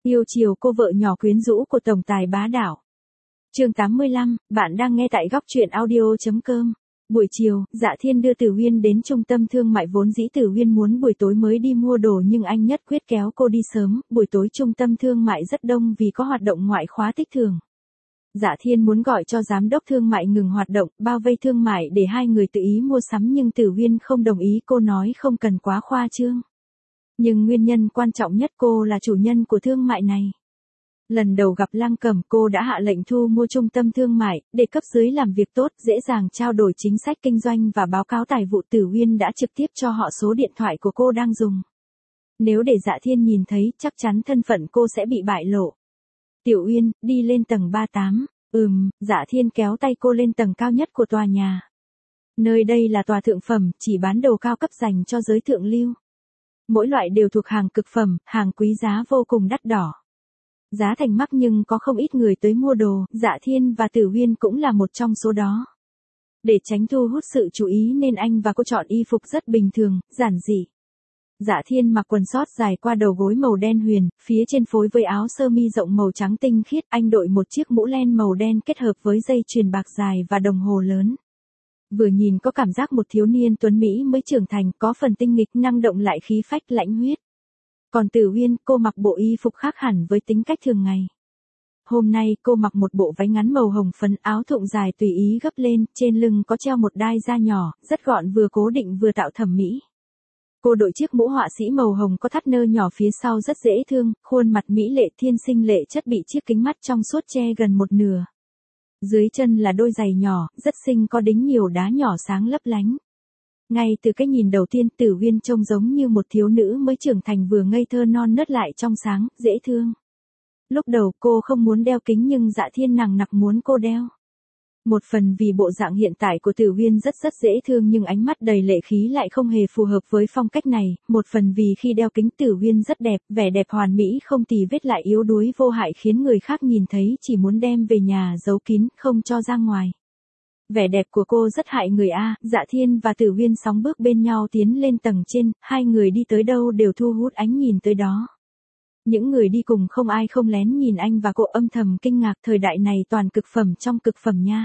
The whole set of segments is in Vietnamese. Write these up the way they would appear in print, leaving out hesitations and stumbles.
Yêu chiều cô vợ nhỏ quyến rũ của tổng tài bá đạo. Chương 85, bạn đang nghe tại góc truyện audio.com. Buổi chiều, Dạ Thiên đưa Tử Huyên đến trung tâm thương mại, vốn dĩ Tử Huyên muốn buổi tối mới đi mua đồ nhưng anh nhất quyết kéo cô đi sớm, buổi tối trung tâm thương mại rất đông vì có hoạt động ngoại khóa tích thưởng. Dạ Thiên muốn gọi cho giám đốc thương mại ngừng hoạt động, bao vây thương mại để hai người tự ý mua sắm nhưng Tử Huyên không đồng ý, cô nói không cần quá khoa trương. Nhưng nguyên nhân quan trọng nhất, cô là chủ nhân của thương mại này. Lần đầu gặp Lăng Cẩm, cô đã hạ lệnh thu mua trung tâm thương mại, để cấp dưới làm việc tốt, dễ dàng trao đổi chính sách kinh doanh và báo cáo tài vụ. Tử Huyên đã trực tiếp cho họ số điện thoại của cô đang dùng. Nếu để Dạ Thiên nhìn thấy, chắc chắn thân phận cô sẽ bị bại lộ. Tiểu Uyên, đi lên tầng 38. Dạ Thiên kéo tay cô lên tầng cao nhất của tòa nhà. Nơi đây là tòa thượng phẩm, chỉ bán đồ cao cấp dành cho giới thượng lưu. Mỗi loại đều thuộc hàng cực phẩm, hàng quý giá vô cùng đắt đỏ. Giá thành mắc nhưng có không ít người tới mua đồ, Dạ Thiên và Tử Huyên cũng là một trong số đó. Để tránh thu hút sự chú ý nên anh và cô chọn y phục rất bình thường, giản dị. Dạ Thiên mặc quần sót dài qua đầu gối màu đen huyền, phía trên phối với áo sơ mi rộng màu trắng tinh khiết, anh đội một chiếc mũ len màu đen kết hợp với dây chuyền bạc dài và đồng hồ lớn. Vừa nhìn có cảm giác một thiếu niên tuấn Mỹ mới trưởng thành, có phần tinh nghịch, năng động lại khí phách lãnh huyết. Còn Tử Huyên, cô mặc bộ y phục khác hẳn với tính cách thường ngày. Hôm nay cô mặc một bộ váy ngắn màu hồng phấn, áo thụng dài tùy ý gấp lên, trên lưng có treo một đai da nhỏ, rất gọn, vừa cố định vừa tạo thẩm mỹ. Cô đội chiếc mũ họa sĩ màu hồng có thắt nơ nhỏ phía sau rất dễ thương, khuôn mặt mỹ lệ thiên sinh lệ chất bị chiếc kính mắt trong suốt che gần một nửa. Dưới chân là đôi giày nhỏ, rất xinh, có đính nhiều đá nhỏ sáng lấp lánh. Ngay từ cái nhìn đầu tiên, Tử Huyên trông giống như một thiếu nữ mới trưởng thành, vừa ngây thơ non nớt lại trong sáng, dễ thương. Lúc đầu cô không muốn đeo kính nhưng Dạ Thiên nằng nặc muốn cô đeo. Một phần vì bộ dạng hiện tại của Tử Huyên rất dễ thương nhưng ánh mắt đầy lệ khí lại không hề phù hợp với phong cách này, một phần vì khi đeo kính Tử Huyên rất đẹp, vẻ đẹp hoàn mỹ không tì vết lại yếu đuối vô hại khiến người khác nhìn thấy chỉ muốn đem về nhà giấu kín, không cho ra ngoài. Vẻ đẹp của cô rất hại người a. Dạ Thiên và Tử Huyên sóng bước bên nhau tiến lên tầng trên, hai người đi tới đâu đều thu hút ánh nhìn tới đó. Những người đi cùng không ai không lén nhìn anh và cô, âm thầm kinh ngạc, thời đại này toàn cực phẩm trong cực phẩm nha.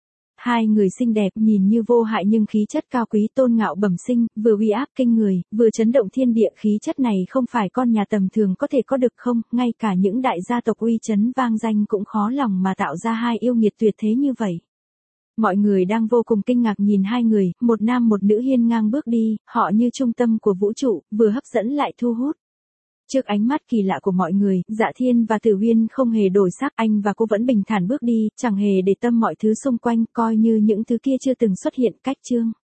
Hai người xinh đẹp, nhìn như vô hại nhưng khí chất cao quý tôn ngạo bẩm sinh, vừa uy áp kinh người, vừa chấn động thiên địa. Khí chất này không phải con nhà tầm thường có thể có được không, ngay cả những đại gia tộc uy chấn vang danh cũng khó lòng mà tạo ra hai yêu nghiệt tuyệt thế như vậy. Mọi người đang vô cùng kinh ngạc nhìn hai người, một nam một nữ hiên ngang bước đi, họ như trung tâm của vũ trụ, vừa hấp dẫn lại thu hút. Trước ánh mắt kỳ lạ của mọi người, Dạ Thiên và Tử Huyên không hề đổi sắc, anh và cô vẫn bình thản bước đi, chẳng hề để tâm mọi thứ xung quanh, coi như những thứ kia chưa từng xuất hiện. Cách chương